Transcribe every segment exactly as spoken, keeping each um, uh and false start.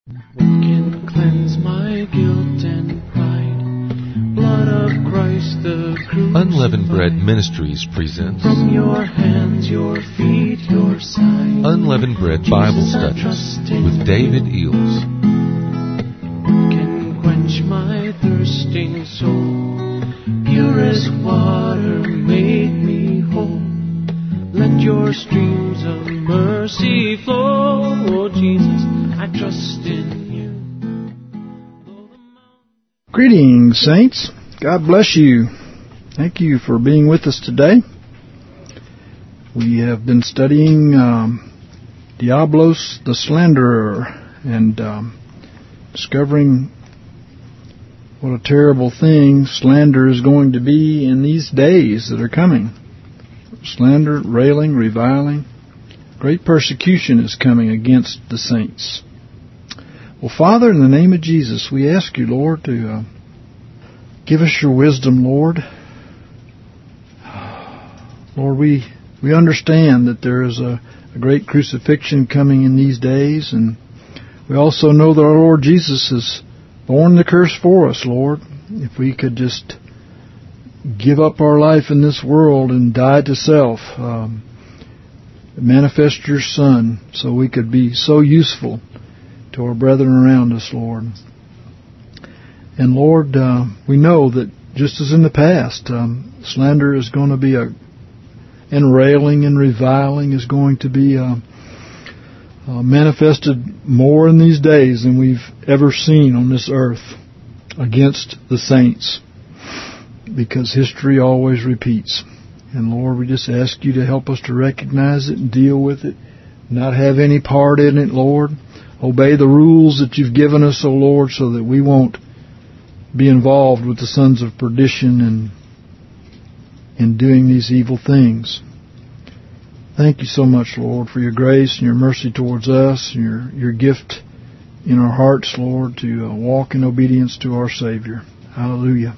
What can cleanse my guilt and pride? Blood of Christ the crucified. Unleavened Bread Ministries presents From your hands, your feet, your side. Unleavened Bread Bible Studies with David Eels. What can quench my thirsting soul? Purest water make me whole. Let your streams of mercy flow. Oh Jesus, I trust in you. Greetings, saints. God bless you. Thank you for being with us today. We have been studying um, Diablos the Slanderer and um, discovering what a terrible thing slander is going to be in these days that are coming. Slander, railing, reviling. Great persecution is coming against the saints. Well, Father, in the name of Jesus, we ask you, Lord, to uh, give us your wisdom, Lord. Lord, we we understand that there is a, a great crucifixion coming in these days, and we also know that our Lord Jesus has borne the curse for us, Lord. If we could just give up our life in this world and die to self, um, manifest your Son so we could be so useful to our brethren around us, Lord. And Lord, uh, we know that just as in the past, um, slander is going to be a, and railing and reviling is going to be uh, uh, manifested more in these days than we've ever seen on this earth against the saints, because history always repeats. And Lord, we just ask you to help us to recognize it and deal with it, not have any part in it, Lord. Obey the rules that you've given us, O Lord, so that we won't be involved with the sons of perdition and in doing these evil things. Thank you so much, Lord, for your grace and your mercy towards us, and your, your gift in our hearts, Lord, to uh, walk in obedience to our Savior. Hallelujah.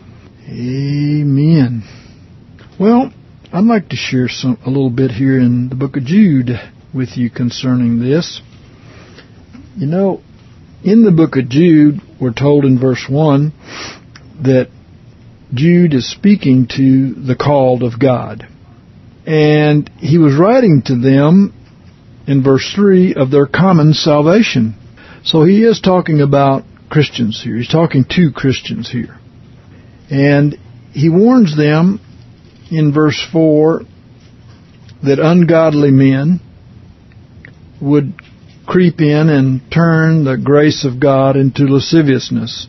Amen. Well, I'd like to share some a little bit here in the book of Jude with you concerning this. You know, in the book of Jude, we're told in verse one that Jude is speaking to the called of God. And he was writing to them in verse three of their common salvation. So he is talking about Christians here. He's talking to Christians here. And he warns them in verse four that ungodly men would creep in and turn the grace of God into lasciviousness,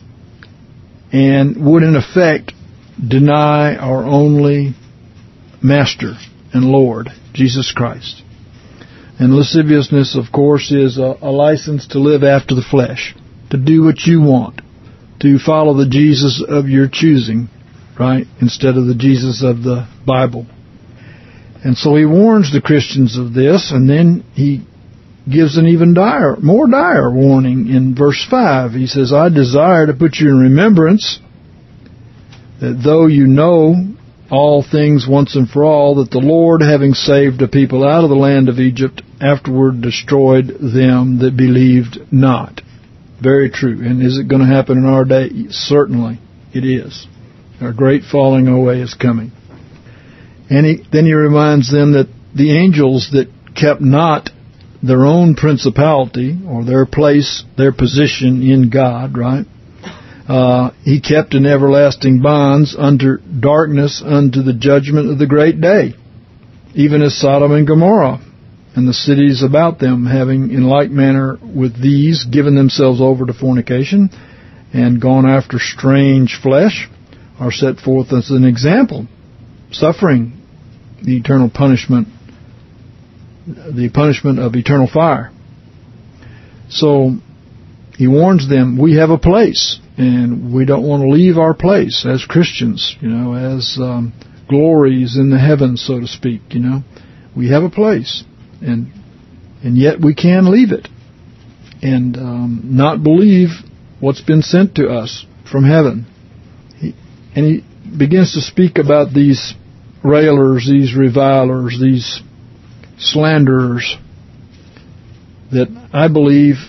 and would in effect deny our only Master and Lord, Jesus Christ. And lasciviousness, of course, is a, a license to live after the flesh, to do what you want, to follow the Jesus of your choosing, right, instead of the Jesus of the Bible. And so he warns the Christians of this, and then he gives an even dire, more dire warning in verse five. He says, I desire to put you in remembrance that though you know all things once and for all, that the Lord, having saved a people out of the land of Egypt, afterward destroyed them that believed not. Very true. And is it going to happen in our day? Certainly it is. Our great falling away is coming. And he, then he reminds them that the angels that kept not their own principality, or their place, their position in God, right? Uh, he kept in everlasting bonds under darkness unto the judgment of the great day, even as Sodom and Gomorrah and the cities about them, having in like manner with these given themselves over to fornication and gone after strange flesh, are set forth as an example, suffering the eternal punishment, the punishment of eternal fire. So he warns them, we have a place, and we don't want to leave our place as Christians, you know, as um, glories in the heavens, so to speak, you know. We have a place, and and yet we can leave it and um, not believe what's been sent to us from heaven. He, and he begins to speak about these railers, these revilers, these slanderers that I believe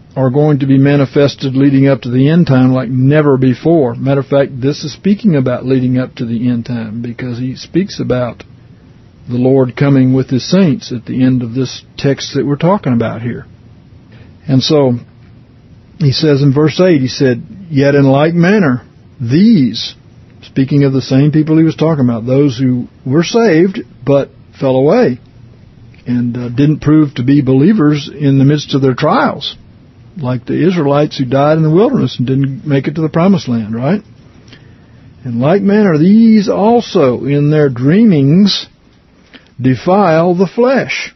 are going to be manifested leading up to the end time like never before. Matter of fact, this is speaking about leading up to the end time, because he speaks about the Lord coming with his saints at the end of this text that we're talking about here. And so he says in verse eight, he said, "Yet in like manner, these," speaking of the same people he was talking about, those who were saved but fell away and uh, didn't prove to be believers in the midst of their trials, like the Israelites who died in the wilderness and didn't make it to the promised land, right? In like manner, these also in their dreamings defile the flesh.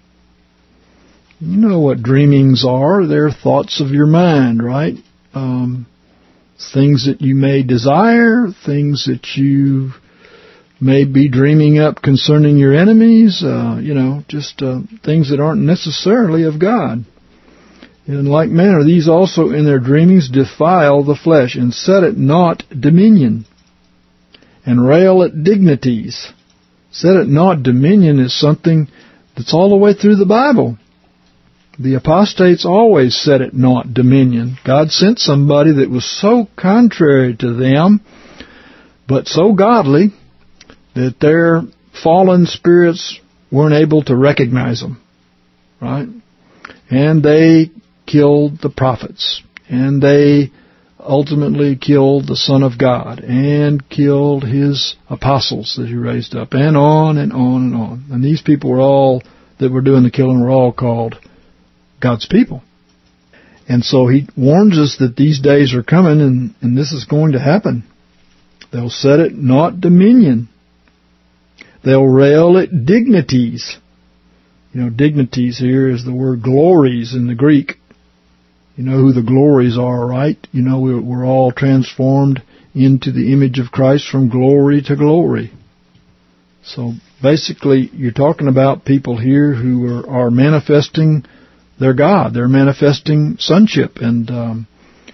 You know what dreamings are. They're thoughts of your mind, right? Um, things that you may desire, things that you may be dreaming up concerning your enemies, uh, you know, just uh, things that aren't necessarily of God. In like manner, these also in their dreamings defile the flesh, and set it not dominion, and rail at dignities. Set it not dominion is something that's all the way through the Bible. The apostates always set it not dominion. God sent somebody that was so contrary to them, but so godly, that their fallen spirits weren't able to recognize them, right? And they killed the prophets, and they ultimately killed the Son of God, and killed his apostles that he raised up, and on and on and on. And these people were all, that were doing the killing, were all called God's people. And so he warns us that these days are coming, and, and this is going to happen. They'll set it not dominion. They'll rail at dignities. You know, dignities here is the word glories in the Greek. You know who the glories are, right? You know, we're, we're all transformed into the image of Christ from glory to glory. So basically, you're talking about people here who are, are manifesting their God. They're manifesting sonship, and um,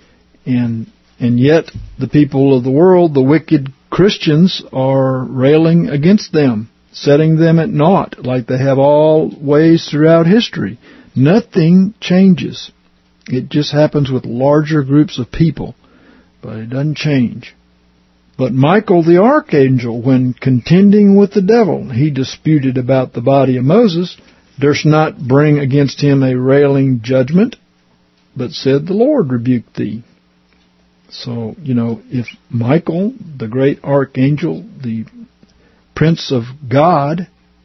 and and yet the people of the world, the wicked Christians, are railing against them, setting them at naught, like they have always throughout history. Nothing changes. It just happens with larger groups of people, but it doesn't change. But Michael the archangel, when contending with the devil, he disputed about the body of Moses, durst not bring against him a railing judgment, but said, "The Lord rebuked thee." So, you know, if Michael, the great archangel, the Prince of God,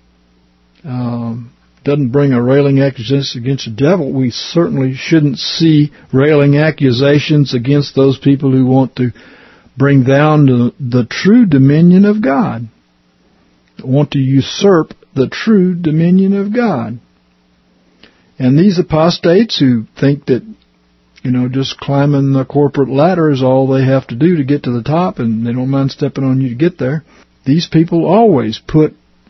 um, doesn't bring a railing accusation against the devil, we certainly shouldn't see railing accusations against those people who want to bring down the, the true dominion of God, want to usurp the true dominion of God. And these apostates who think that, you know, just climbing the corporate ladder is all they have to do to get to the top, and they don't mind stepping on you to get there, these people always put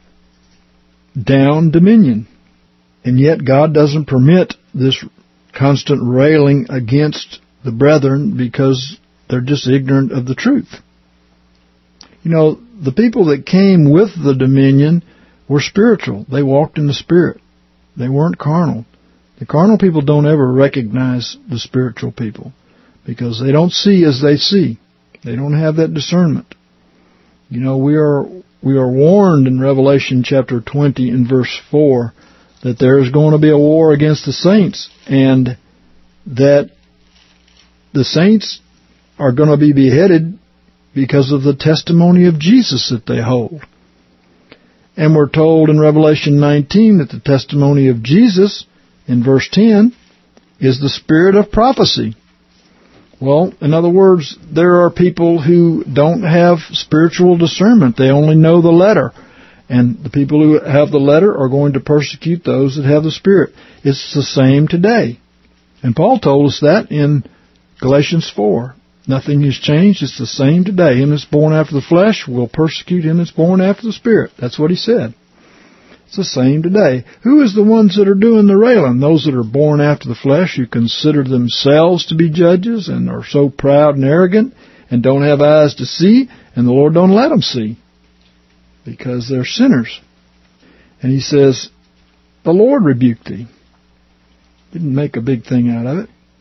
down dominion. And yet God doesn't permit this constant railing against the brethren because they're just ignorant of the truth. You know, the people that came with the dominion were spiritual. They walked in the Spirit. They weren't carnal. The carnal people don't ever recognize the spiritual people because they don't see as they see. They don't have that discernment. You know, we are we are warned in Revelation chapter twenty and verse four that there is going to be a war against the saints, and that the saints are going to be beheaded because of the testimony of Jesus that they hold. And we're told in Revelation nineteen that the testimony of Jesus, in verse ten, is the spirit of prophecy. Well, in other words, there are people who don't have spiritual discernment. They only know the letter. And the people who have the letter are going to persecute those that have the Spirit. It's the same today. And Paul told us that in Galatians four. Nothing has changed. It's the same today. Him that's born after the flesh will persecute him that's born after the Spirit. That's what he said. It's the same today. Who is the ones that are doing the railing? Those that are born after the flesh, who consider themselves to be judges and are so proud and arrogant and don't have eyes to see, and the Lord don't let them see, because they're sinners. And he says, "The Lord rebuked thee." Didn't make a big thing out of it.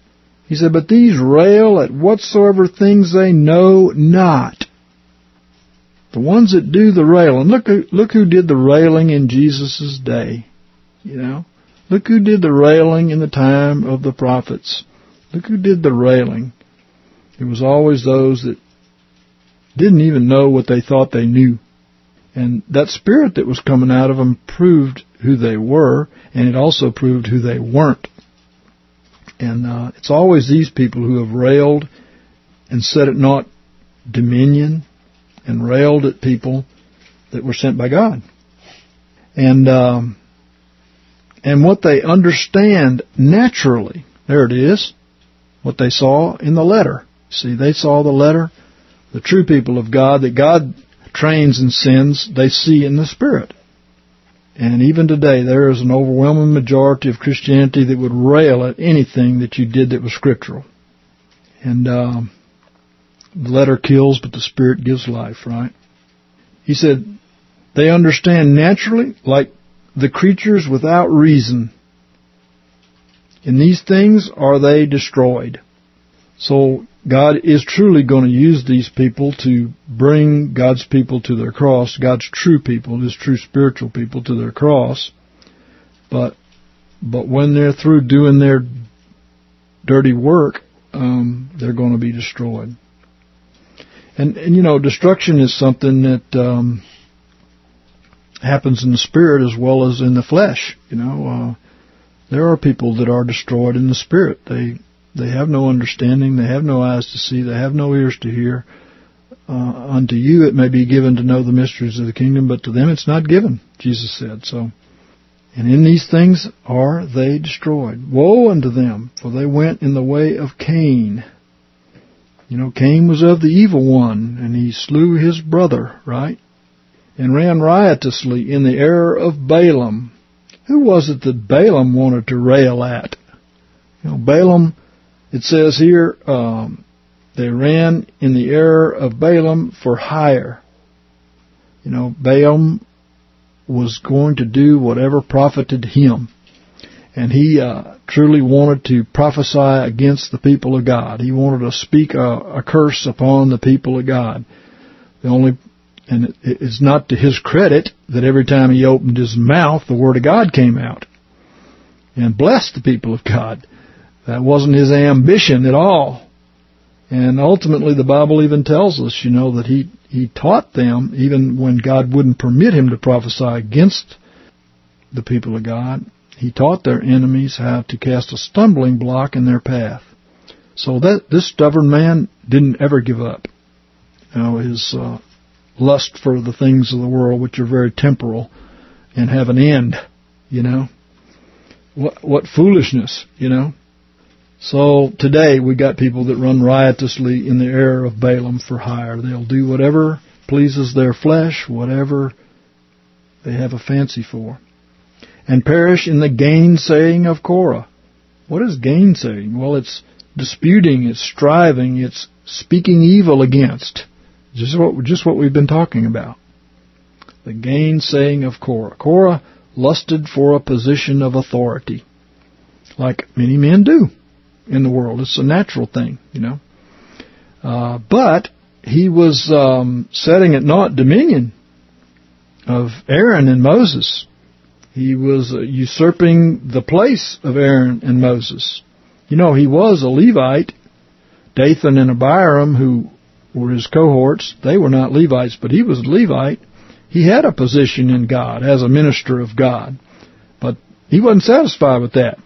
He said, but these rail at whatsoever things they know not. The ones that do the railing. Look who, look who did the railing in Jesus' day. You know, look who did the railing in the time of the prophets. Look who did the railing. It was always those that didn't even know what they thought they knew. And that spirit that was coming out of them proved who they were, and it also proved who they weren't. And uh, it's always these people who have railed and set at naught dominion and railed at people that were sent by God. And um, and what they understand naturally, there it is, what they saw in the letter. See, they saw the letter, the true people of God, that God trains and sends, they see in the Spirit. And even today, there is an overwhelming majority of Christianity that would rail at anything that you did that was scriptural. And um, the letter kills, but the Spirit gives life, right? He said, they understand naturally, like the creatures without reason. In these things are they destroyed. So God is truly going to use these people to bring God's people to their cross, God's true people, His true spiritual people to their cross. But but when they're through doing their dirty work, um, they're going to be destroyed. And, and you know, destruction is something that um, happens in the spirit as well as in the flesh. You know, uh, there are people that are destroyed in the spirit. They They have no understanding. They have no eyes to see. They have no ears to hear. Uh, unto you it may be given to know the mysteries of the kingdom, but to them it's not given, Jesus said. So, and in these things are they destroyed. Woe unto them, for they went in the way of Cain. You know, Cain was of the evil one, and he slew his brother, right? And ran riotously in the error of Balaam. Who was it that Balaam wanted to rail at? You know, Balaam... It says here, um, they ran in the error of Balaam for hire. You know, Balaam was going to do whatever profited him. And he uh, truly wanted to prophesy against the people of God. He wanted to speak a, a curse upon the people of God. The only, and it, it's not to his credit that every time he opened his mouth, the Word of God came out and blessed the people of God. That wasn't his ambition at all. And ultimately the Bible even tells us, you know, that he, he taught them, even when God wouldn't permit him to prophesy against the people of God, he taught their enemies how to cast a stumbling block in their path. So that this stubborn man didn't ever give up. You know, his uh, lust for the things of the world, which are very temporal and have an end, you know. What, what foolishness, you know. So today we got people that run riotously in the error of Balaam for hire. They'll do whatever pleases their flesh, whatever they have a fancy for. And perish in the gainsaying of Korah. What is gainsaying? Well, it's disputing, it's striving, it's speaking evil against. Just what, just what we've been talking about. The gainsaying of Korah. Korah lusted for a position of authority, like many men do in the world. It's a natural thing, you know. Uh, but he was um, setting at naught dominion of Aaron and Moses. He was uh, usurping the place of Aaron and Moses. You know, he was a Levite. Dathan and Abiram, who were his cohorts, they were not Levites, but he was a Levite. He had a position in God as a minister of God. But he wasn't satisfied with that.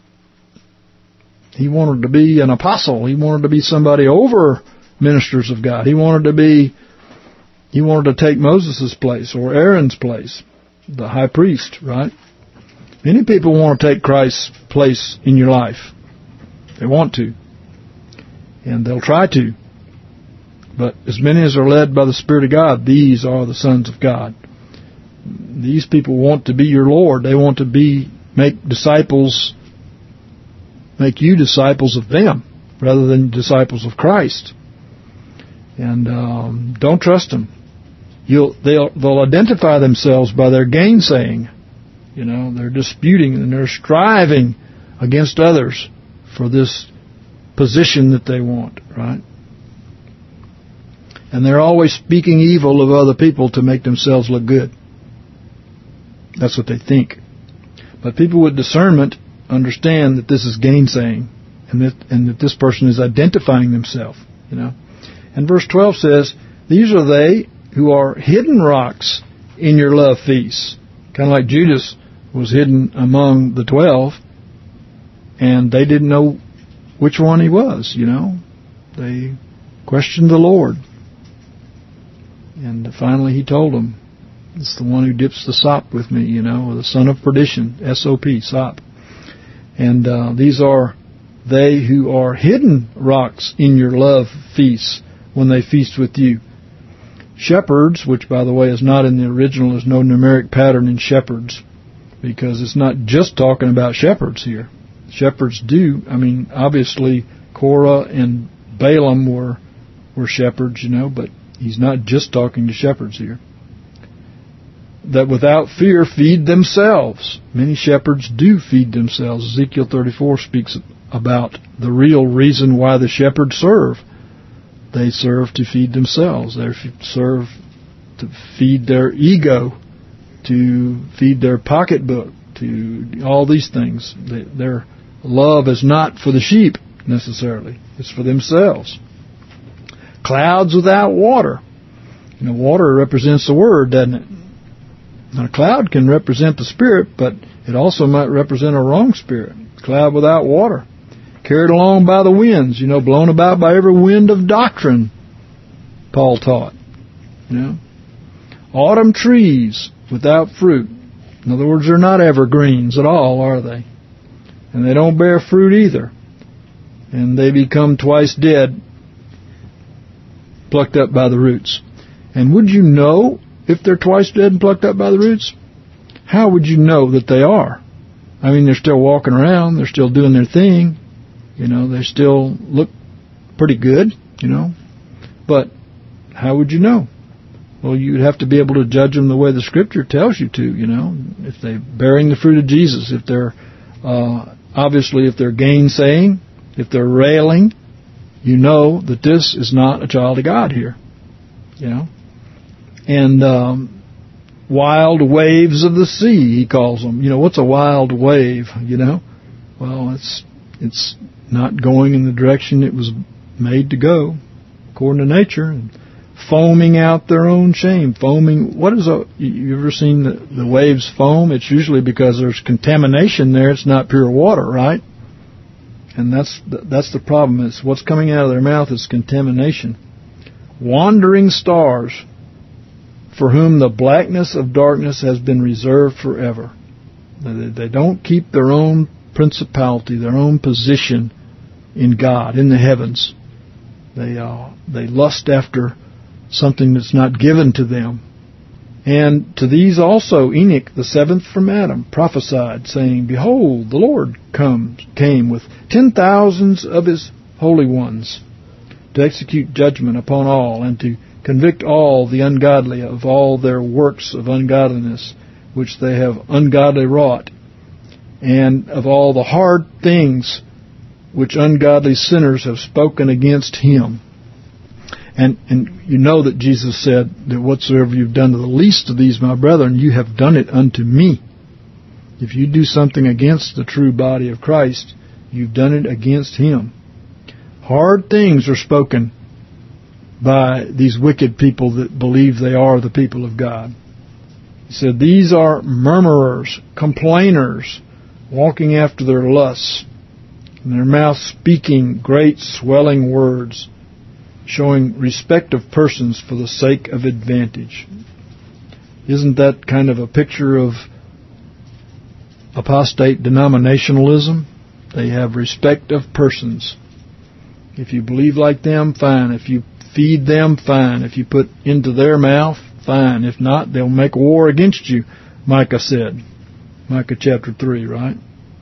He wanted to be an apostle. He wanted to be somebody over ministers of God. He wanted to be, he wanted to take Moses' place or Aaron's place, the high priest, right? Many people want to take Christ's place in your life. They want to. And they'll try to. But as many as are led by the Spirit of God, these are the sons of God. These people want to be your Lord. They want to be, make disciples, make you disciples of them rather than disciples of Christ. And um, don't trust them. You'll, they'll, they'll identify themselves by their gainsaying. You know, they're disputing and they're striving against others for this position that they want, right? And they're always speaking evil of other people to make themselves look good. That's what they think. But people with discernment understand that this is gainsaying, and that and that this person is identifying themselves, you know. And verse twelve says, "These are they who are hidden rocks in your love feasts." Kind of like Judas was hidden among the twelve, and they didn't know which one he was, you know. They questioned the Lord. And finally he told them, it's the one who dips the sop with me, you know, or the son of perdition, S O P, sop. And uh, these are they who are hidden rocks in your love feasts when they feast with you. Shepherds, which by the way is not in the original, there's no numeric pattern in shepherds, because it's not just talking about shepherds here. Shepherds do, I mean, obviously Korah and Balaam were were shepherds, you know, but he's not just talking to shepherds here. That without fear feed themselves. Many shepherds do feed themselves. Ezekiel thirty-four speaks about the real reason why the shepherds serve. They serve to feed themselves. They serve to feed their ego, to feed their pocketbook, to all these things. They, their love is not for the sheep necessarily. It's for themselves. Clouds without water. You know, water represents the Word, doesn't it? Now, a cloud can represent the Spirit, but it also might represent a wrong spirit. Cloud without water. Carried along by the winds, you know, blown about by every wind of doctrine, Paul taught. You know. Autumn trees without fruit. In other words, they're not evergreens at all, are they? And they don't bear fruit either. And they become twice dead, plucked up by the roots. And would you know if they're twice dead and plucked up by the roots? How would you know that they are? I mean, they're still walking around. They're still doing their thing. You know, they still look pretty good, you know. But how would you know? Well, you'd have to be able to judge them the way the Scripture tells you to, you know. If they're bearing the fruit of Jesus, if they're, uh, obviously, if they're gainsaying, if they're railing, you know that this is not a child of God here, you know. And um, wild waves of the sea, he calls them. You know, what's a wild wave, you know? Well, it's it's not going in the direction it was made to go, according to nature, and foaming out their own shame. Foaming, what is a, you ever seen the, the waves foam? It's usually because there's contamination there. It's not pure water, right? And that's that's the problem. Is what's coming out of their mouth is contamination. Wandering stars, for whom the blackness of darkness has been reserved forever. They don't keep their own principality, their own position in God, in the heavens. They uh, they lust after something that's not given to them. And to these also Enoch, the seventh from Adam, prophesied, saying, Behold, the Lord comes, came with ten thousands of his holy ones to execute judgment upon all and to convict all the ungodly of all their works of ungodliness which they have ungodly wrought, and of all the hard things which ungodly sinners have spoken against him. And and you know that Jesus said that whatsoever you've done to the least of these, my brethren, you have done it unto me. If you do something against the true body of Christ, you've done it against him. Hard things are spoken by these wicked people that believe they are the people of God. He said, these are murmurers, complainers, walking after their lusts, and their mouth speaking great swelling words, showing respect of persons for the sake of advantage. Isn't that kind of a picture of apostate denominationalism? They have respect of persons. If you believe like them, fine. If you feed them, fine. If you put into their mouth, fine. If not, they'll make war against you, Micah said. Micah chapter three, right?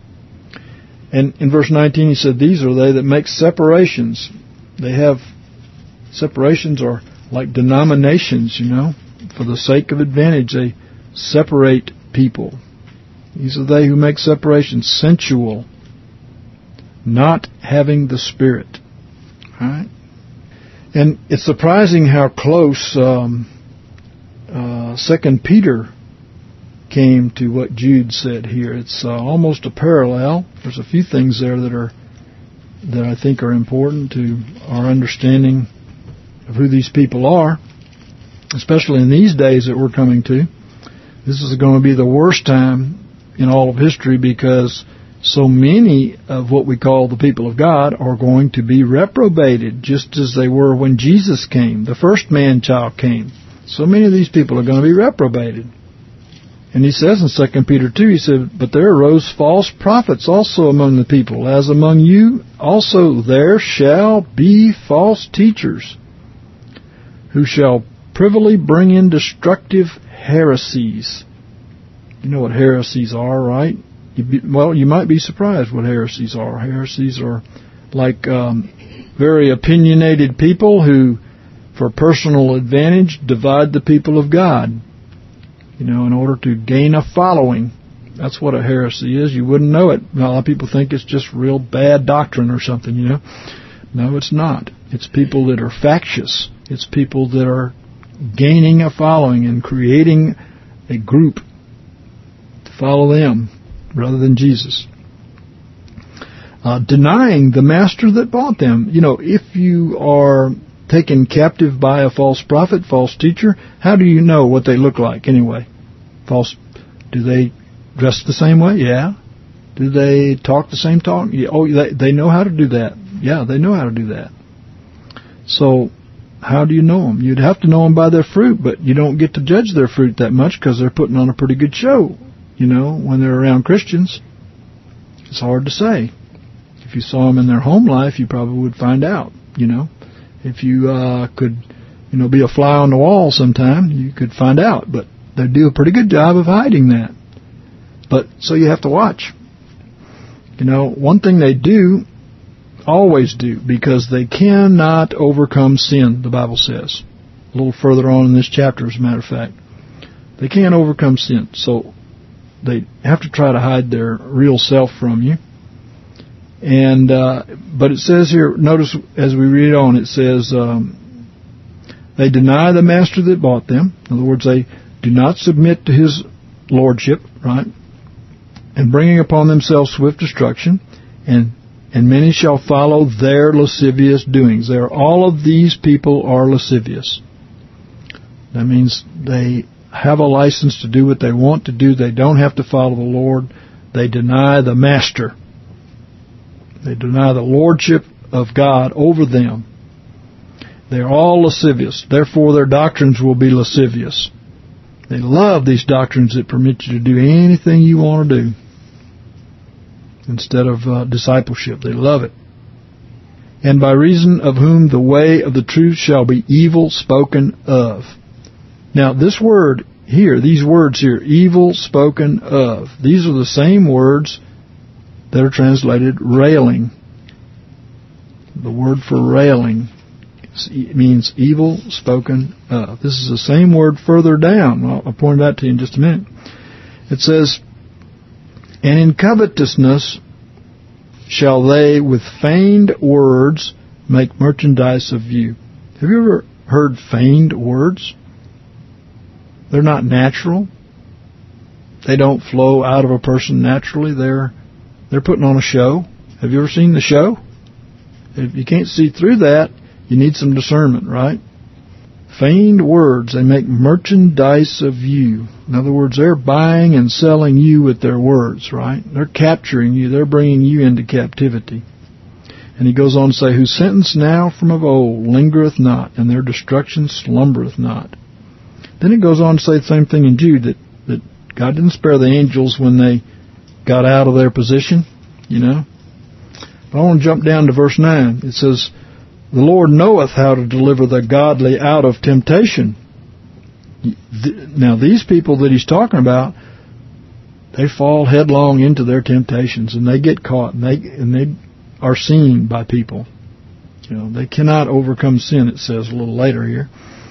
And in verse nineteen he said, these are they that make separations. They have separations are like denominations, you know. For the sake of advantage, they separate people. These are they who make separations, sensual, not having the Spirit. All right? And it's surprising how close um, uh, Second Peter came to what Jude said here. It's uh, almost a parallel. There's a few things there that are that I think are important to our understanding of who these people are, especially in these days that we're coming to. This is going to be the worst time in all of history because so many of what we call the people of God are going to be reprobated, just as they were when Jesus came, the first man-child came. So many of these people are going to be reprobated. And he says in Second Peter two, he said, "But there arose false prophets also among the people, as among you also there shall be false teachers, who shall privily bring in destructive heresies." You know what heresies are, right? You be, well, you might be surprised what heresies are. Heresies are like um, very opinionated people who, for personal advantage, divide the people of God. You know, in order to gain a following. That's what a heresy is. You wouldn't know it. A lot of people think it's just real bad doctrine or something, you know. No, it's not. It's people that are factious. It's people that are gaining a following and creating a group to follow them rather than Jesus. Uh, denying the master that bought them. You know, if you are taken captive by a false prophet, false teacher, how do you know what they look like anyway? False, do they dress the same way? Yeah. Do they talk the same talk? Yeah. Oh, they, they know how to do that. Yeah, they know how to do that. So, how do you know them? You'd have to know them by their fruit, but you don't get to judge their fruit that much because they're putting on a pretty good show, you know, when they're around Christians. It's hard to say. If you saw them in their home life, you probably would find out, you know. If you uh, could, you know, be a fly on the wall sometime, you could find out. But they do a pretty good job of hiding that. But so you have to watch. You know, one thing they do, always do, because they cannot overcome sin, the Bible says. A little further on in this chapter, as a matter of fact. They can't overcome sin. So they have to try to hide their real self from you. And uh, but it says here, notice as we read on, it says um, they deny the master that bought them. In other words, they do not submit to his lordship, right? And bringing upon themselves swift destruction, and and many shall follow their lascivious doings. There, all of these people are lascivious. That means they have a license to do what they want to do. They don't have to follow the Lord. They deny the master. They deny the lordship of God over them. They're all lascivious. Therefore, their doctrines will be lascivious. They love these doctrines that permit you to do anything you want to do instead of uh, discipleship. They love it. And by reason of whom the way of the truth shall be evil spoken of. Now, this word here, these words here, evil spoken of, these are the same words that are translated railing. The word for railing means evil spoken of. This is the same word further down. I'll point that to you in just a minute. It says, and in covetousness shall they with feigned words make merchandise of you. Have you ever heard feigned words? They're not natural. They don't flow out of a person naturally. They're They're putting on a show. Have you ever seen the show? If you can't see through that, you need some discernment, right? Feigned words, they make merchandise of you. In other words, they're buying and selling you with their words, right? They're capturing you. They're bringing you into captivity. And he goes on to say, whose sentence now from of old lingereth not, and their destruction slumbereth not. Then it goes on to say the same thing in Jude, that, that God didn't spare the angels when they got out of their position, you know. But I want to jump down to verse nine. It says, the Lord knoweth how to deliver the godly out of temptation. Now, these people that he's talking about, they fall headlong into their temptations, and they get caught, and they and they are seen by people. You know, they cannot overcome sin, it says a little later here.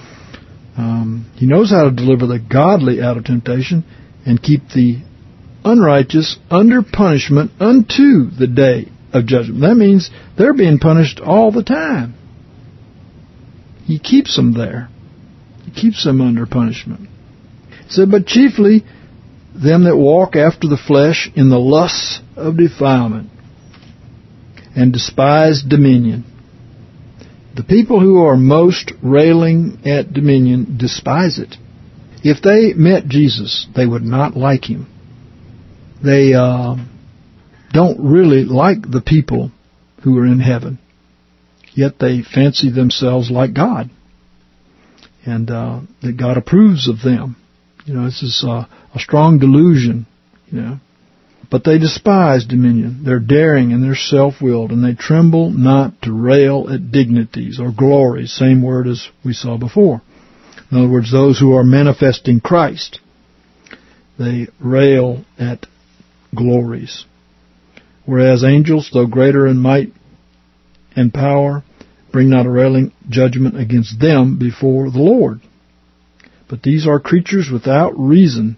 Um, he knows how to deliver the godly out of temptation and keep the unrighteous under punishment unto the day of judgment. That means they're being punished all the time. He keeps them there. He keeps them under punishment. He said, but chiefly them that walk after the flesh in the lusts of defilement and despise dominion. The people who are most railing at dominion despise it. If they met Jesus, they would not like him. They uh, don't really like the people who are in heaven, yet they fancy themselves like God, and uh, that God approves of them. You know, this is uh, a strong delusion, you know. But they despise dominion. They're daring and they're self-willed, and they tremble not to rail at dignities or glories, same word as we saw before. In other words, those who are manifesting Christ, they rail at glories. Whereas angels, though greater in might and power, bring not a railing judgment against them before the Lord. But these are creatures without reason,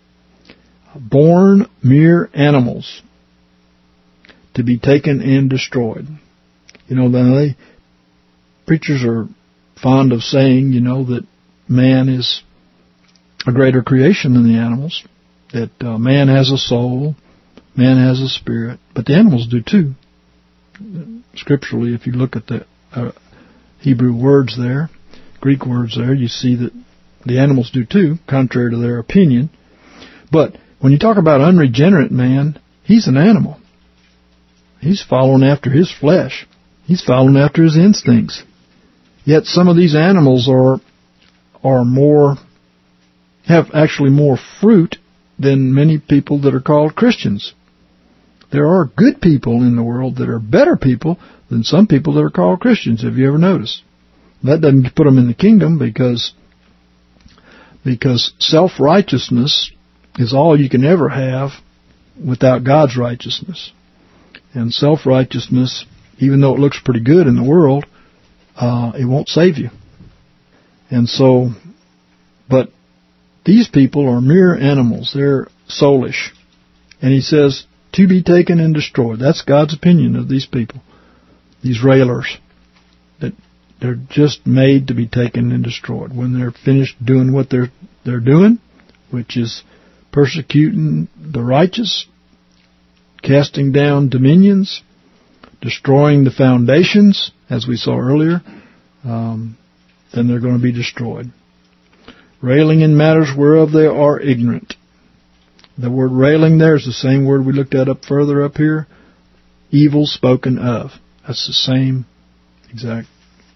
born mere animals, to be taken and destroyed. You know, they, preachers are fond of saying, you know, that man is a greater creation than the animals, that uh, man has a soul, man has a spirit, but the animals do too. Scripturally, if you look at the uh, Hebrew words there, Greek words there, you see that the animals do too, contrary to their opinion. But when you talk about unregenerate man, he's an animal. He's following after his flesh. He's following after his instincts. Yet some of these animals are are more, have actually more fruit than many people that are called Christians. There are good people in the world that are better people than some people that are called Christians. Have you ever noticed? That doesn't put them in the kingdom, because because self-righteousness is all you can ever have without God's righteousness. And self-righteousness, even though it looks pretty good in the world, uh, it won't save you. And so, but these people are mere animals. They're soulish. And he says, to be taken and destroyed. That's God's opinion of these people, these railers, that they're just made to be taken and destroyed. When they're finished doing what they're they're doing, which is persecuting the righteous, casting down dominions, destroying the foundations, as we saw earlier, um, then they're going to be destroyed. Railing in matters whereof they are ignorant. The word railing there is the same word we looked at up further up here. Evil spoken of. That's the same exact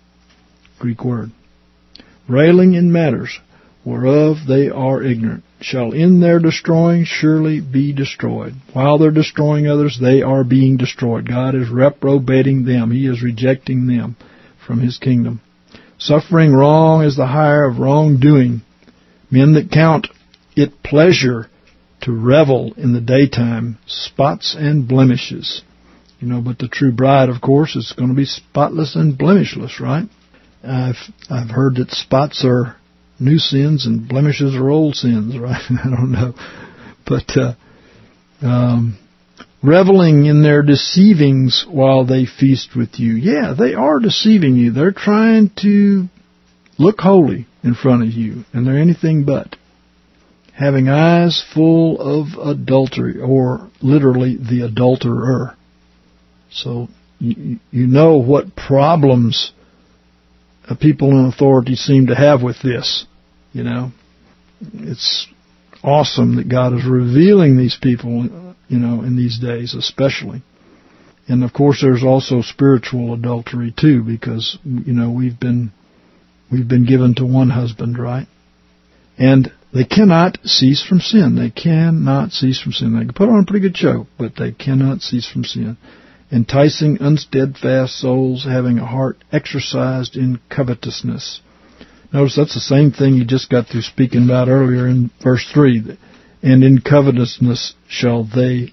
Greek word. Railing in matters whereof they are ignorant, shall in their destroying surely be destroyed. While they're destroying others, they are being destroyed. God is reprobating them. He is rejecting them from His kingdom. Suffering wrong is the hire of wrongdoing. Men that count it pleasure to revel in the daytime, spots and blemishes. You know, but the true bride, of course, is going to be spotless and blemishless, right? I've I've heard that spots are new sins and blemishes are old sins, right? I don't know. But uh, um, reveling in their deceivings while they feast with you. Yeah, they are deceiving you. They're trying to look holy in front of you, and they're anything but. Having eyes full of adultery, or literally the adulterer. So you, you know what problems people in authority seem to have with this. You know, it's awesome that God is revealing these people, you know, in these days especially. And of course there's also spiritual adultery too, because, you know, we've been we've been given to one husband, right? And they cannot cease from sin. They cannot cease from sin. They can put on a pretty good show, but they cannot cease from sin. Enticing unsteadfast souls, having a heart exercised in covetousness. Notice that's the same thing you just got through speaking about earlier in verse three. And in covetousness shall they,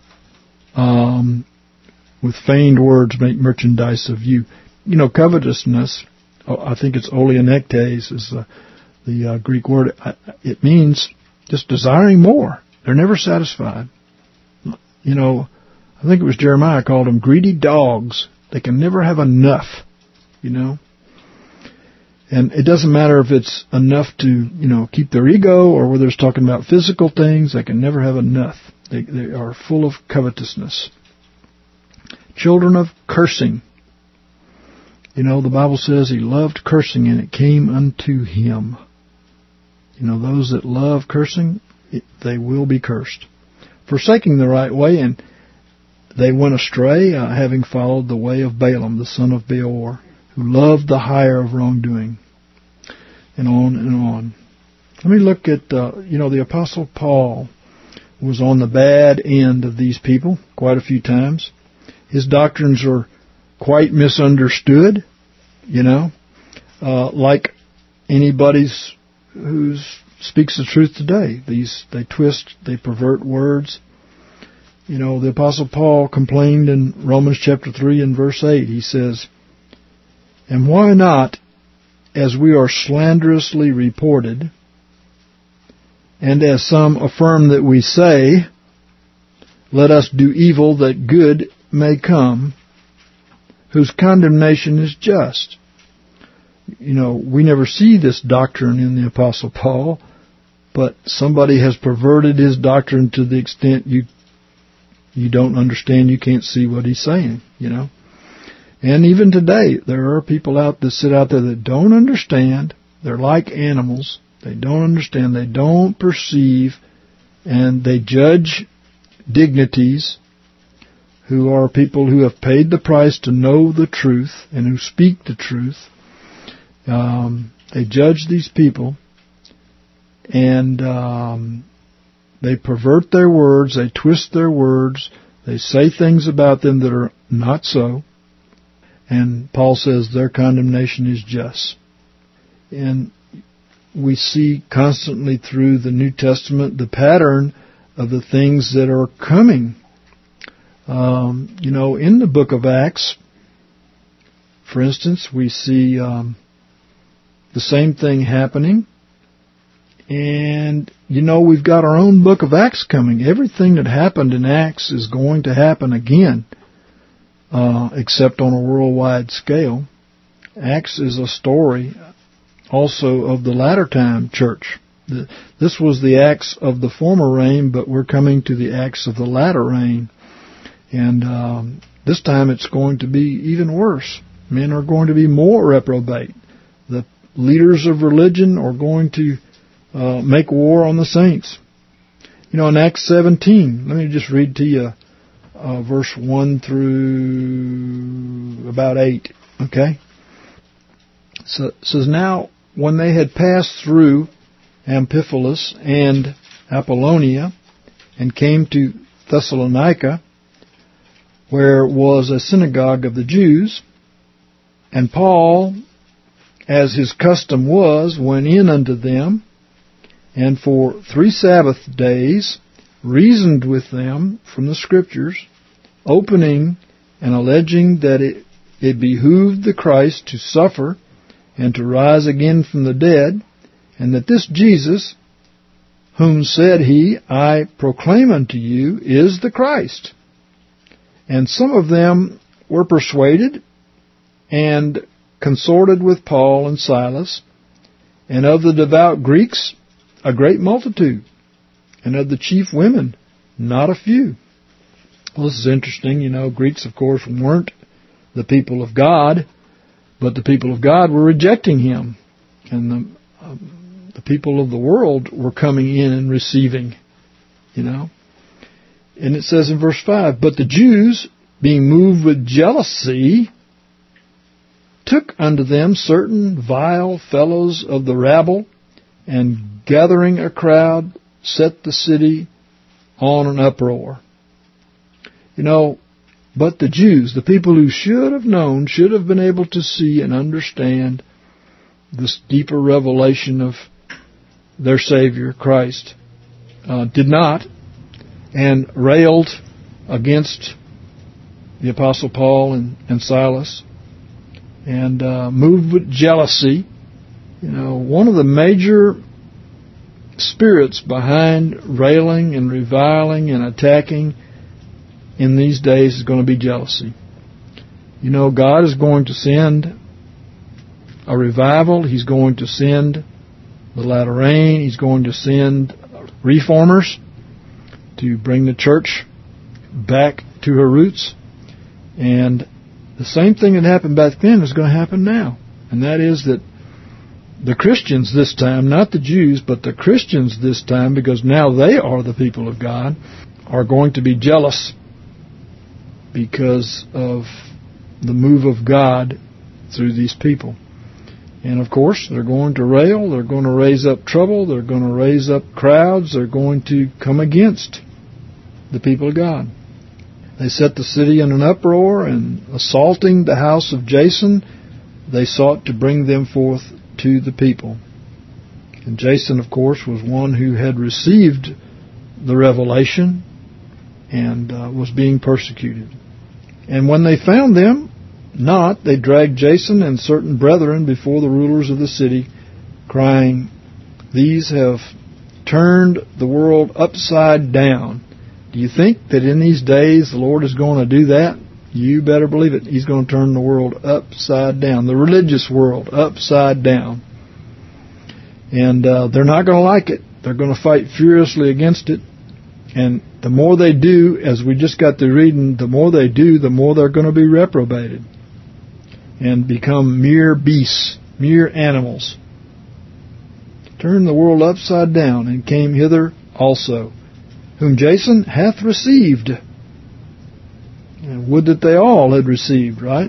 um, with feigned words, make merchandise of you. You know, covetousness, I think it's oleonektes is the, the uh, Greek word. It means just desiring more. They're never satisfied. You know, I think it was Jeremiah called them greedy dogs. They can never have enough, you know. And it doesn't matter if it's enough to, you know, keep their ego or whether it's talking about physical things. They can never have enough. They, they are full of covetousness. Children of cursing. You know, the Bible says he loved cursing and it came unto him. You know, those that love cursing, it, they will be cursed. Forsaking the right way, and they went astray, uh, having followed the way of Balaam, the son of Beor, who loved the hire of wrongdoing, and on and on. Let me look at, uh, you know, the Apostle Paul was on the bad end of these people quite a few times. His doctrines are quite misunderstood, you know, uh, like anybody's who speaks the truth today. These they twist, they pervert words. You know, the Apostle Paul complained in Romans chapter three and verse eight. He says, "And why not, as we are slanderously reported, and as some affirm that we say, let us do evil that good may come, whose condemnation is just." You know, we never see this doctrine in the Apostle Paul, but somebody has perverted his doctrine to the extent you you don't understand, you can't see what he's saying, you know. And even today, there are people out that sit out there that don't understand. They're like animals. They don't understand. They don't perceive, and they judge dignities who are people who have paid the price to know the truth and who speak the truth. Um, they judge these people, and um, they pervert their words, they twist their words, they say things about them that are not so. And Paul says their condemnation is just. And we see constantly through the New Testament the pattern of the things that are coming. Um, you know, in the book of Acts, for instance, we see um, the same thing happening. And, you know, we've got our own book of Acts coming. Everything that happened in Acts is going to happen again, uh, except on a worldwide scale. Acts is a story also of the latter time church. The, this was the Acts of the former reign, but we're coming to the Acts of the latter reign. And um, this time it's going to be even worse. Men are going to be more reprobate. The leaders of religion are going to uh, make war on the saints. You know, in Acts seventeen, let me just read to you uh, verse one through about eight, okay? So it says, "Now, when they had passed through Amphipolis and Apollonia and came to Thessalonica, where was a synagogue of the Jews, and Paul, as his custom was, went in unto them, and for three Sabbath days reasoned with them from the Scriptures, opening and alleging that it, it behooved the Christ to suffer and to rise again from the dead, and that this Jesus, whom said he, I proclaim unto you, is the Christ. And some of them were persuaded and consorted with Paul and Silas, and of the devout Greeks a great multitude, and of the chief women not a few." Well, this is interesting. You know, Greeks, of course, weren't the people of God, but the people of God were rejecting him, and the, um, the people of the world were coming in and receiving, you know. And it says in verse five, "But the Jews, being moved with jealousy, took unto them certain vile fellows of the rabble, and gathering a crowd, set the city on an uproar." You know, but the Jews, the people who should have known, should have been able to see and understand this deeper revelation of their Savior, Christ, uh, did not, and railed against the Apostle Paul and, and Silas, and uh, moved with jealousy. You know, one of the major spirits behind railing and reviling and attacking in these days is going to be jealousy. You know, God is going to send a revival. He's going to send the latter rain. He's going to send reformers to bring the church back to her roots. And the same thing that happened back then is going to happen now. And that is that the Christians this time, not the Jews, but the Christians this time, because now they are the people of God, are going to be jealous because of the move of God through these people. And of course, they're going to rail, they're going to raise up trouble, they're going to raise up crowds, they're going to come against the people of God. They set the city in an uproar, and assaulting the house of Jason, they sought to bring them forth to the people. And Jason, of course, was one who had received the revelation and uh, was being persecuted. And when they found them not, they dragged Jason and certain brethren before the rulers of the city, crying, "These have turned the world upside down." Do you think that in these days the Lord is going to do that? You better believe it. He's going to turn the world upside down, the religious world upside down. And uh, they're not going to like it. They're going to fight furiously against it. And the more they do, as we just got through reading, the more they do, the more they're going to be reprobated and become mere beasts, mere animals. Turned the world upside down, and came hither also, whom Jason hath received. And would that they all had received, right?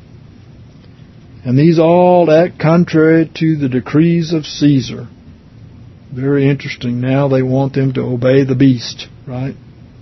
And these all act contrary to the decrees of Caesar. Very interesting. Now they want them to obey the beast, right?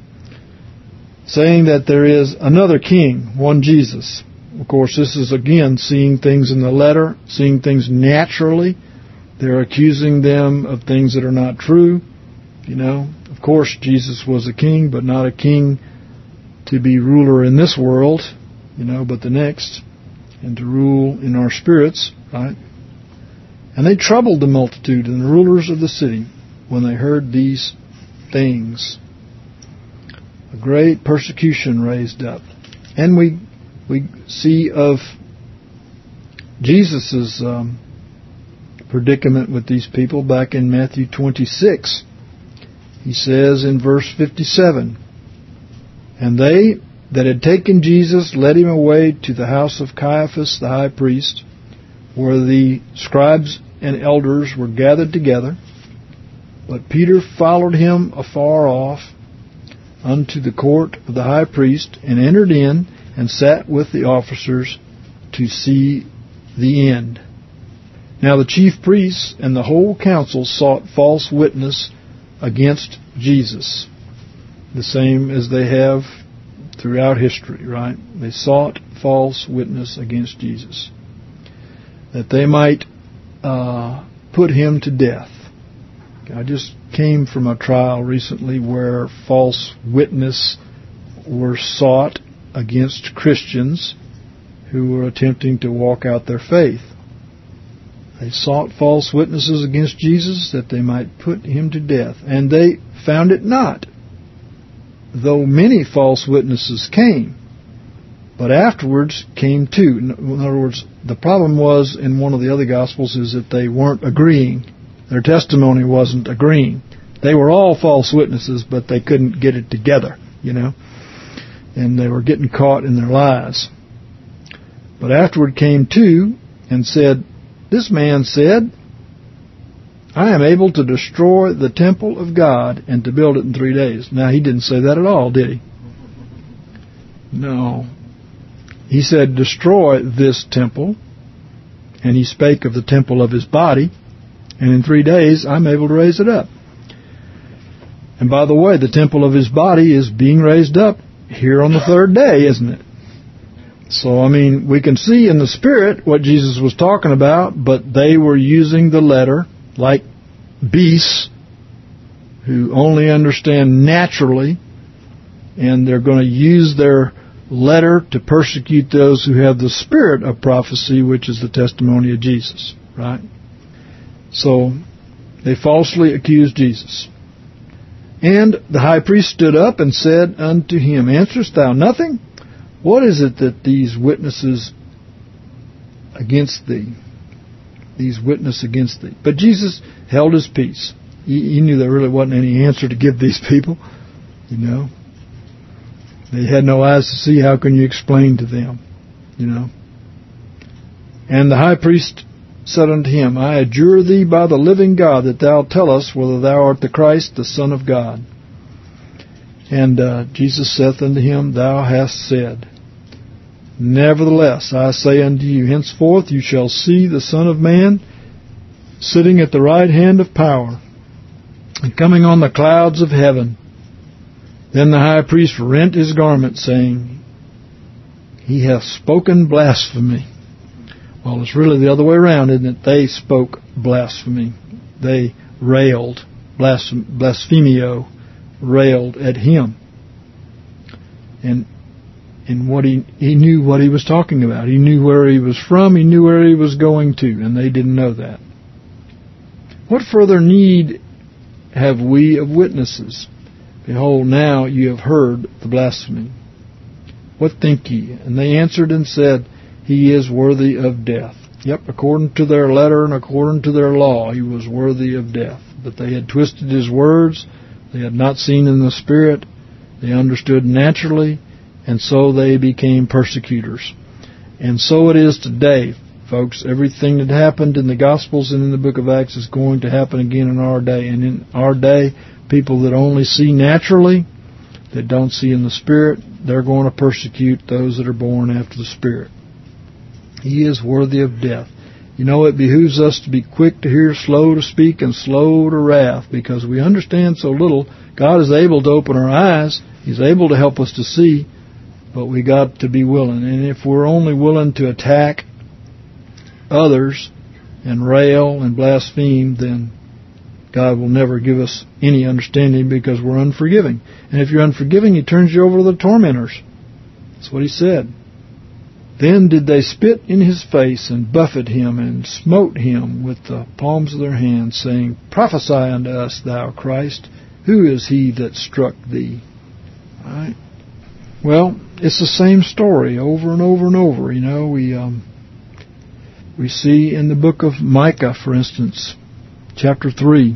Saying that there is another king, one Jesus. Of course, this is again seeing things in the letter, seeing things naturally. They're accusing them of things that are not true. You know, of course, Jesus was a king, but not a king to be ruler in this world, you know, but the next, and to rule in our spirits, right? And they troubled the multitude and the rulers of the city when they heard these things. A great persecution raised up. And we we see of Jesus' um, predicament with these people back in Matthew twenty-six. He says in verse fifty-seven, "And they that had taken Jesus led him away to the house of Caiaphas the high priest, where the scribes and elders were gathered together. But Peter followed him afar off unto the court of the high priest, and entered in, and sat with the officers to see the end. Now the chief priests and the whole council sought false witness against Jesus." The same as they have throughout history, right? They sought false witness against Jesus, that they might uh, put him to death. I just came from a trial recently where false witness were sought against Christians who were attempting to walk out their faith. They sought false witnesses against Jesus that they might put him to death. And they found it not, though many false witnesses came. But afterwards came two. In other words, the problem was in one of the other Gospels is that they weren't agreeing. Their testimony wasn't agreeing. They were all false witnesses, but they couldn't get it together, you know. And they were getting caught in their lies. But afterward came two and said, "This man said, I am able to destroy the temple of God and to build it in three days." Now, he didn't say that at all, did he? No. He said, destroy this temple, and he spake of the temple of his body, and in three days I'm able to raise it up. And by the way, the temple of his body is being raised up here on the third day, isn't it? So, I mean, we can see in the Spirit what Jesus was talking about, but they were using the letter like beasts who only understand naturally, and they're going to use their letter to persecute those who have the spirit of prophecy, which is the testimony of Jesus, right? So, they falsely accused Jesus. And the high priest stood up and said unto him, Answerest thou nothing? What is it that these witnesses against thee? These witness against thee. But Jesus held his peace. He, he knew there really wasn't any answer to give these people. You know. They had no eyes to see. How can you explain to them? You know. And the high priest said unto him, I adjure thee by the living God that thou tell us whether thou art the Christ, the Son of God. And uh, Jesus saith unto him, Thou hast said. Nevertheless, I say unto you, henceforth you shall see the Son of Man sitting at the right hand of power, and coming on the clouds of heaven. Then the high priest rent his garment, saying, He hath spoken blasphemy. Well, it's really the other way around, isn't it? They spoke blasphemy. They railed, blasphem- blasphemio, railed at him. And And what he he knew what he was talking about. He knew where he was from. He knew where he was going to, and they didn't know that. What further need have we of witnesses? Behold, now you have heard the blasphemy. What think ye? And they answered and said, He is worthy of death. Yep, according to their letter and according to their law, he was worthy of death. But they had twisted his words. They had not seen in the Spirit. They understood naturally. And so they became persecutors. And so it is today, folks. Everything that happened in the Gospels and in the book of Acts is going to happen again in our day. And in our day, people that only see naturally, that don't see in the Spirit, they're going to persecute those that are born after the Spirit. He is worthy of death. You know, it behooves us to be quick to hear, slow to speak, and slow to wrath, because we understand so little. God is able to open our eyes. He's able to help us to see. But we got to be willing. And if we're only willing to attack others and rail and blaspheme, then God will never give us any understanding, because we're unforgiving. And if you're unforgiving, He turns you over to the tormentors. That's what He said. Then did they spit in His face and buffet Him and smote Him with the palms of their hands, saying, Prophesy unto us, thou Christ. Who is He that struck thee? All right. Well, it's the same story over and over and over. You know, we um, we see in the book of Micah, for instance, chapter three,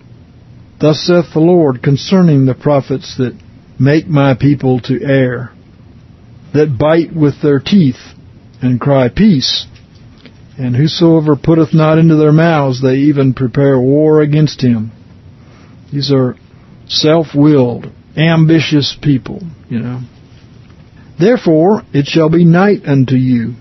Thus saith the Lord concerning the prophets that make my people to err, that bite with their teeth and cry, Peace, and whosoever putteth not into their mouths, they even prepare war against him. These are self-willed, ambitious people, you know. Therefore it shall be night unto you,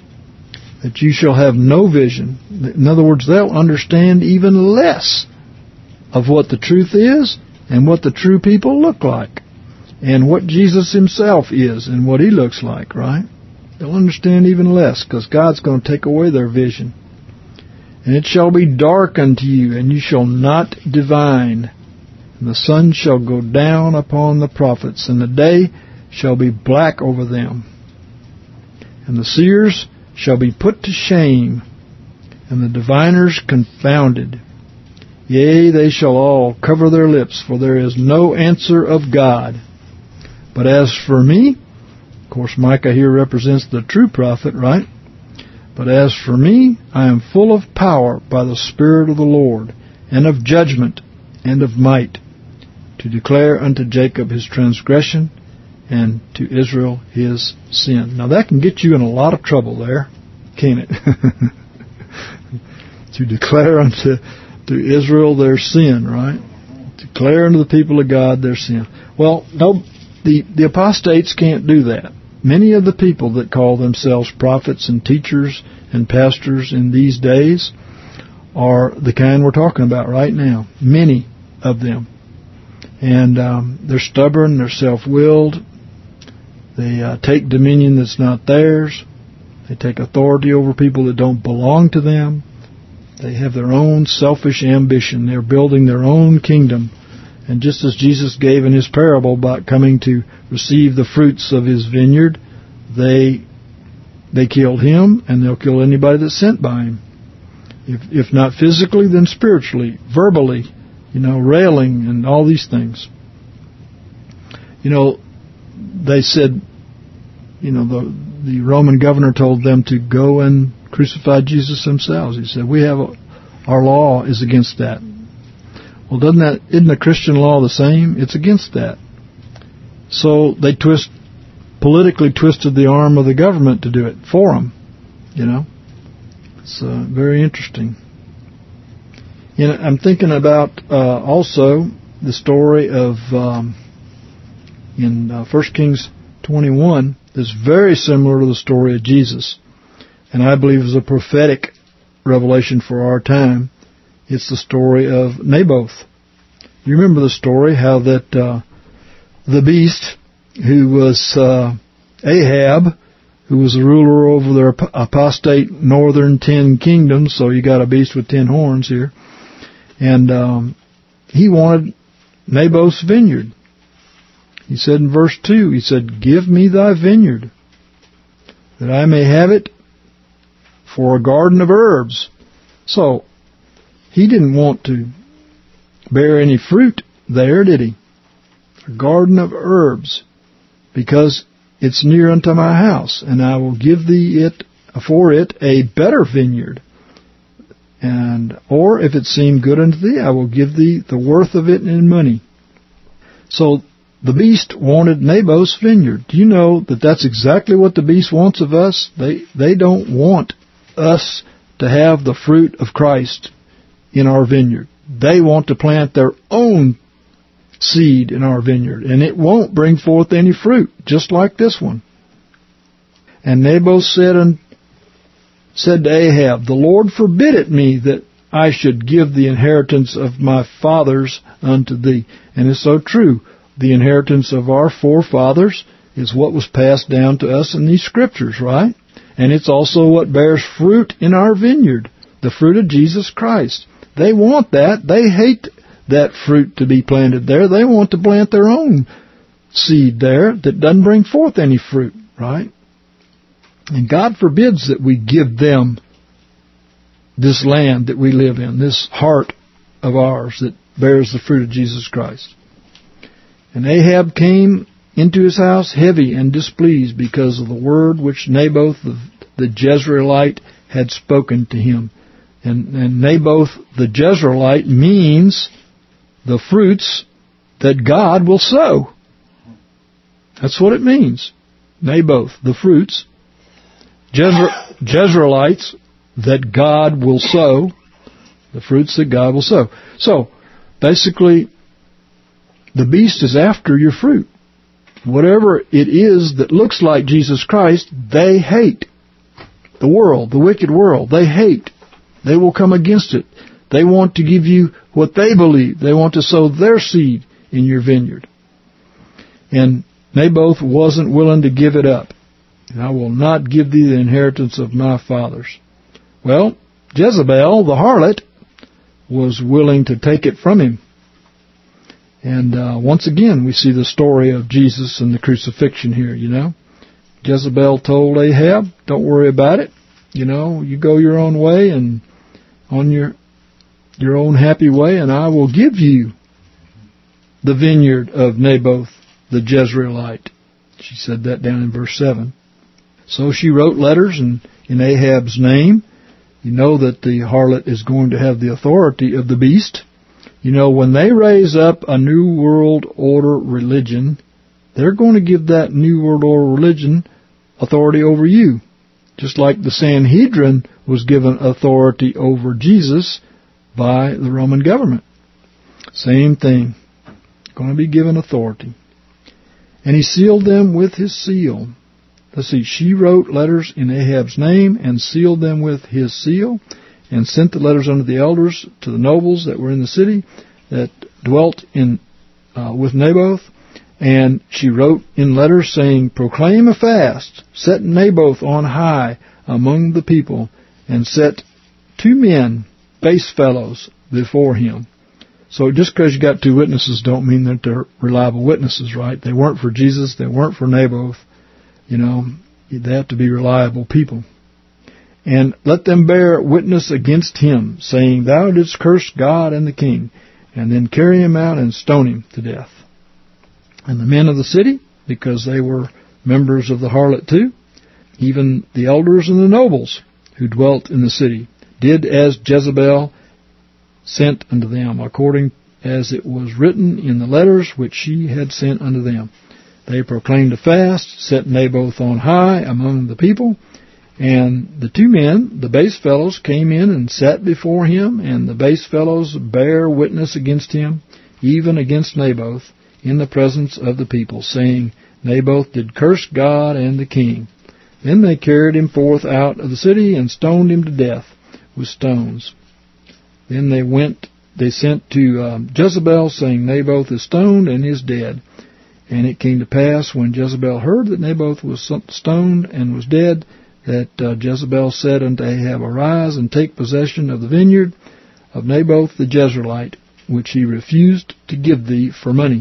that you shall have no vision. In other words, they'll understand even less of what the truth is and what the true people look like and what Jesus Himself is and what He looks like, right? They'll understand even less, because God's going to take away their vision. And it shall be dark unto you, and you shall not divine. And the sun shall go down upon the prophets, and the day shall be black over them. And the seers shall be put to shame, and the diviners confounded. Yea, they shall all cover their lips, for there is no answer of God. But as for me, of course Micah here represents the true prophet, right? But as for me, I am full of power by the Spirit of the Lord, and of judgment, and of might, to declare unto Jacob his transgression, and to Israel his sin. Now that can get you in a lot of trouble there, can't it? To declare unto to Israel their sin, right? Declare unto the people of God their sin. Well, no, the, the apostates can't do that. Many of the people that call themselves prophets and teachers and pastors in these days are the kind we're talking about right now. Many of them. And um, they're stubborn, they're self-willed, they uh, take dominion that's not theirs, they take authority over people that don't belong to them, they have their own selfish ambition, they're building their own kingdom. And just as Jesus gave in His parable about coming to receive the fruits of His vineyard, they they killed Him, and they'll kill anybody that's sent by Him. If, if not physically, then spiritually, verbally. you know, railing and all these things. You know, they said, you know, the the Roman governor told them to go and crucify Jesus themselves. He said, we have, a, our law is against that. Well, doesn't that, isn't the Christian law the same? It's against that. So they twist, politically twisted the arm of the government to do it for them, you know. It's uh, very interesting. You know, I'm thinking about uh, also the story of um, in uh, First Kings twenty-one that's very similar to the story of Jesus, and I believe is a prophetic revelation for our time. It's the story of Naboth. You remember the story, how that uh, the beast, who was uh, Ahab, who was the ruler over their apostate northern ten kingdoms, so you got a beast with ten horns here, and um, he wanted Naboth's vineyard. He said in verse two, he said, give me thy vineyard, that I may have it for a garden of herbs. So, he didn't want to bear any fruit there, did he? A garden of herbs, because it's near unto my house, and I will give thee it for it a better vineyard. And or if it seem good unto thee, I will give thee the worth of it in money. So the beast wanted Naboth's vineyard. Do you know that that's exactly what the beast wants of us? They they don't want us to have the fruit of Christ in our vineyard. They want to plant their own seed in our vineyard, and it won't bring forth any fruit, just like this one. And Naboth said and said to Ahab, the Lord forbid it me that I should give the inheritance of my fathers unto thee. And it's so true. The inheritance of our forefathers is what was passed down to us in these scriptures, right? And it's also what bears fruit in our vineyard, the fruit of Jesus Christ. They want that. They hate that fruit to be planted there. They want to plant their own seed there that doesn't bring forth any fruit, right? And God forbids that we give them this land that we live in, this heart of ours that bears the fruit of Jesus Christ. And Ahab came into his house heavy and displeased because of the word which Naboth the, the Jezreelite had spoken to him. And, and Naboth the Jezreelite means the fruits that God will sow. That's what it means. Naboth, the fruits. Jezre- Jezreelites, that God will sow. The fruits that God will sow. So, basically, the beast is after your fruit. Whatever it is that looks like Jesus Christ, they hate. The world, the wicked world, they hate. They will come against it. They want to give you what they believe. They want to sow their seed in your vineyard. And Naboth wasn't willing to give it up. And I will not give thee the inheritance of my fathers. Well, Jezebel, the harlot, was willing to take it from him. And uh, once again, we see the story of Jesus and the crucifixion here, you know. Jezebel told Ahab, don't worry about it. You know, you go your own way and on your your own happy way, and I will give you the vineyard of Naboth the Jezreelite. She said that down in verse seven. So she wrote letters in, in Ahab's name. You know that the harlot is going to have the authority of the beast. You know, when they raise up a New World Order religion, they're going to give that New World Order religion authority over you. Just like the Sanhedrin was given authority over Jesus by the Roman government. Same thing. Going to be given authority. And he sealed them with his seal. Let's see, she wrote letters in Ahab's name and sealed them with his seal, and sent the letters unto the elders, to the nobles that were in the city, that dwelt in uh, with Naboth. And she wrote in letters saying, proclaim a fast, set Naboth on high among the people, and set two men, base fellows, before him. So just because you got two witnesses don't mean that they're reliable witnesses, right? They weren't for Jesus, they weren't for Naboth. You know, they have to be reliable people. And let them bear witness against him, saying, thou didst curse God and the king. and then carry him out and stone him to death. And the men of the city, because they were members of the harlot too, even the elders and the nobles who dwelt in the city, did as Jezebel sent unto them, according as it was written in the letters which she had sent unto them. They proclaimed a fast, set Naboth on high among the people, and the two men, the base fellows, came in and sat before him, and the base fellows bare witness against him, even against Naboth, in the presence of the people, saying, Naboth did curse God and the king. Then they carried him forth out of the city, and stoned him to death with stones. Then they went, they sent to um, Jezebel, saying, Naboth is stoned and is dead. And it came to pass, when Jezebel heard that Naboth was stoned and was dead, that uh, Jezebel said unto Ahab, Arise and take possession of the vineyard of Naboth the Jezreelite, which he refused to give thee for money.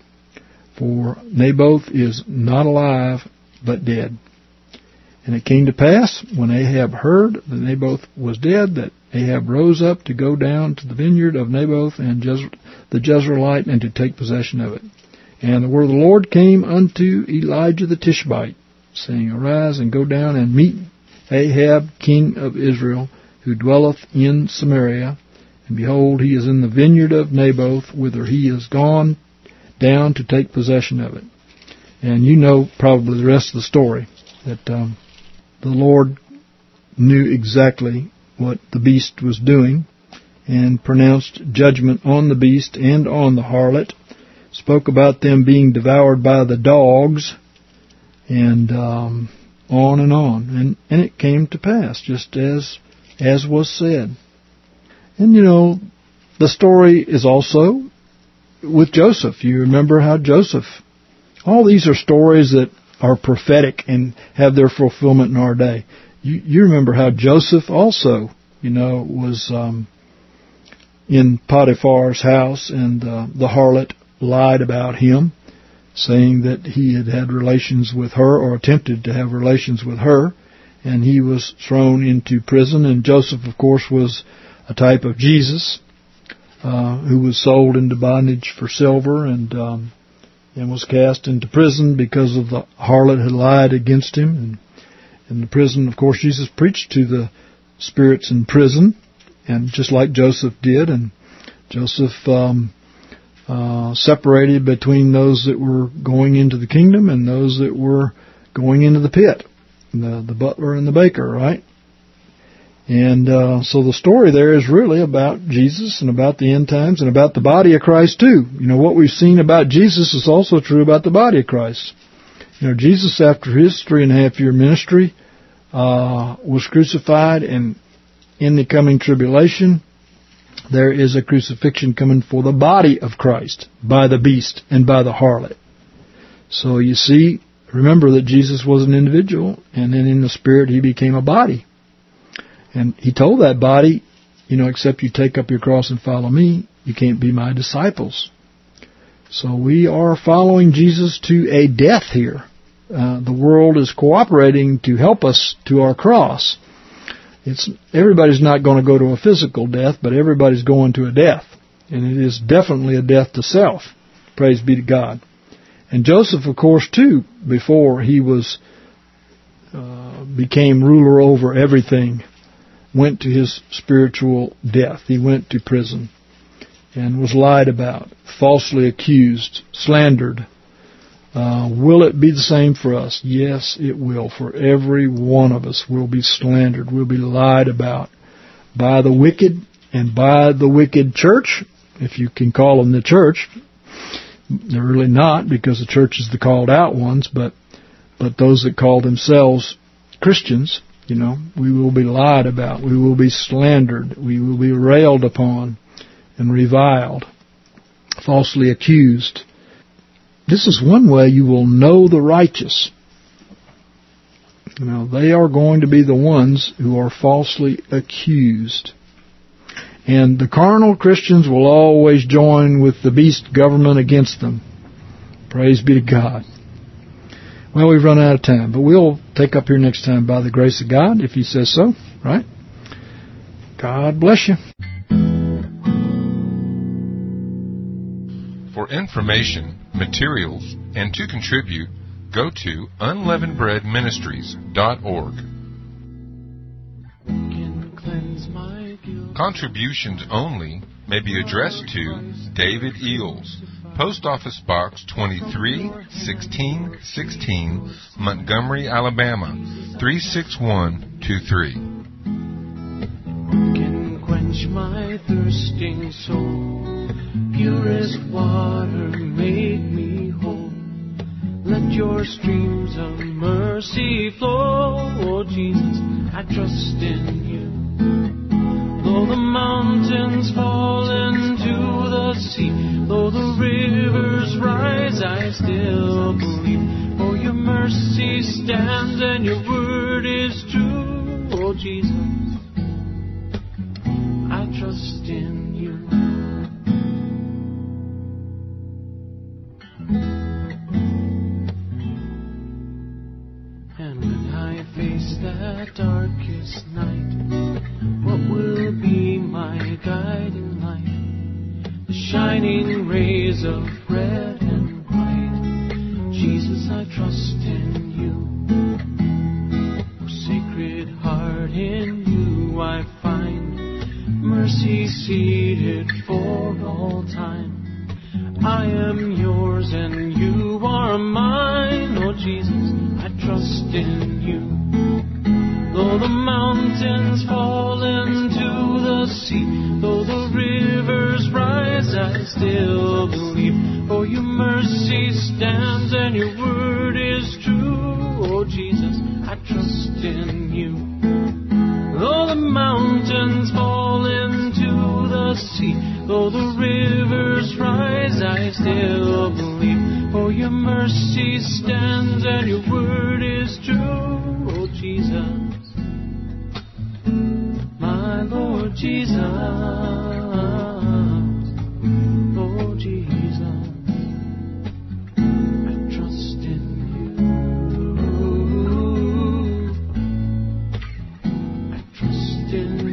For Naboth is not alive, but dead. And it came to pass, when Ahab heard that Naboth was dead, that Ahab rose up to go down to the vineyard of Naboth and Jez- the Jezreelite, and to take possession of it. And the word of the Lord came unto Elijah the Tishbite, saying, Arise and go down and meet Ahab king of Israel, who dwelleth in Samaria. And behold, he is in the vineyard of Naboth, whither he is gone down to take possession of it. And you know probably the rest of the story, that um, the Lord knew exactly what the beast was doing, and pronounced judgment on the beast and on the harlot, spoke about them being devoured by the dogs, and um, on and on. And, and it came to pass, just as as was said. And, you know, the story is also with Joseph. You remember how Joseph, all these are stories that are prophetic and have their fulfillment in our day. You, you remember how Joseph also, you know, was um, in Potiphar's house, and uh, the harlot lied about him, saying that he had had relations with her, or attempted to have relations with her, and he was thrown into prison. And Joseph, of course, was a type of Jesus, uh, who was sold into bondage for silver, and um, and was cast into prison because of the harlot had lied against him. And in the prison, of course, Jesus preached to the spirits in prison, and just like Joseph did. And Joseph um, uh, separated between those that were going into the kingdom and those that were going into the pit, the, the butler and the baker, right? And uh, so the story there is really about Jesus and about the end times and about the body of Christ too. You know, what we've seen about Jesus is also true about the body of Christ. You know, Jesus, after his three and a half year ministry, uh, was crucified, and in the coming tribulation, there is a crucifixion coming for the body of Christ by the beast and by the harlot. So you see, remember that Jesus was an individual, and then in the spirit he became a body. And he told that body, you know, except you take up your cross and follow me, you can't be my disciples. So we are following Jesus to a death here. Uh, the world is cooperating to help us to our cross. It's everybody's not going to go to a physical death, but everybody's going to a death. And it is definitely a death to self. Praise be to God. And Joseph, of course, too, before he was uh, became ruler over everything, went to his spiritual death. He went to prison and was lied about, falsely accused, slandered. Uh, will it be the same for us? Yes, it will. For every one of us will be slandered, will be lied about by the wicked and by the wicked church, if you can call them the church. They're really not, because the church is the called out ones, but but those that call themselves Christians, you know, we will be lied about, we will be slandered, we will be railed upon and reviled, falsely accused. This is one way you will know the righteous. You know, they are going to be the ones who are falsely accused. And the carnal Christians will always join with the beast government against them. Praise be to God. Well, we've run out of time, but we'll take up here next time by the grace of God, if He says so, right? God bless you. For information, materials, and to contribute, go to unleavened bread ministries dot org. Contributions only may be addressed to David Eels, Post Office Box twenty-three, sixteen sixteen, Montgomery, Alabama, three six one two three. Can quench my thirsting soul, purest water make me whole. Let your streams of mercy flow, oh Jesus, I trust in you. Though the mountains fall into the sea, though the rivers rise, I still believe. For your mercy stands and your word is true, oh Jesus, I trust in you. And when I face that darkest night, what will be my guiding light? The shining rays of red and white. Jesus, I trust in you. Oh, Sacred Heart, in you I find mercy seated for all time. I am yours and you are mine. Oh Jesus, I trust in you. Though the mountains fall into the sea, though the rivers rise, I still believe. For your mercy stands and your word is true. Oh Jesus, I trust in you. Though the mountains fall into the sea, though the rivers rise, I still believe. For your mercy stands and your word is true. Oh Jesus, my Lord Jesus, oh Jesus, I trust in you. I trust in